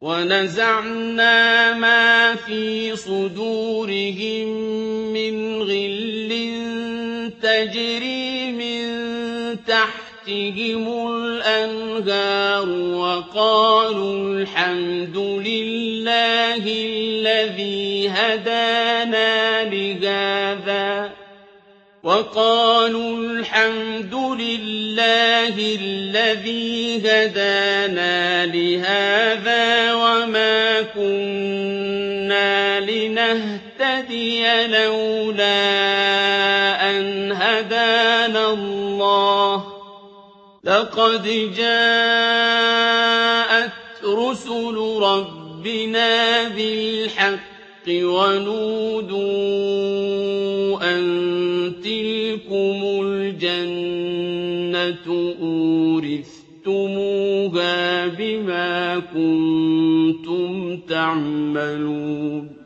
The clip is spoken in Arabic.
وَنَزَعْنَا مَا فِي صُدُورِهِم مِّنْ غِلٍّ تَجْرِي مِن تَحْتِهِمُ الْأَنْهَارُ وَقَالُوا الْحَمْدُ لِلَّهِ الَّذِي هَدَانَا لِهَٰذَا وَمَا كُنَّا لِنَهْتَدِيَ لَوْلَا أَنْ هَدَانَا اللَّهُ ۖ لَقَدْ جَاءَتْ رُسُلُ رَبِّنَا بِالْحَقِّ وَنُودُوا أَن تِلْكُمُ الْجَنَّةُ أُورِثْتُمُوهَا بِمَا كُنتُمْ تَعْمَلُونَ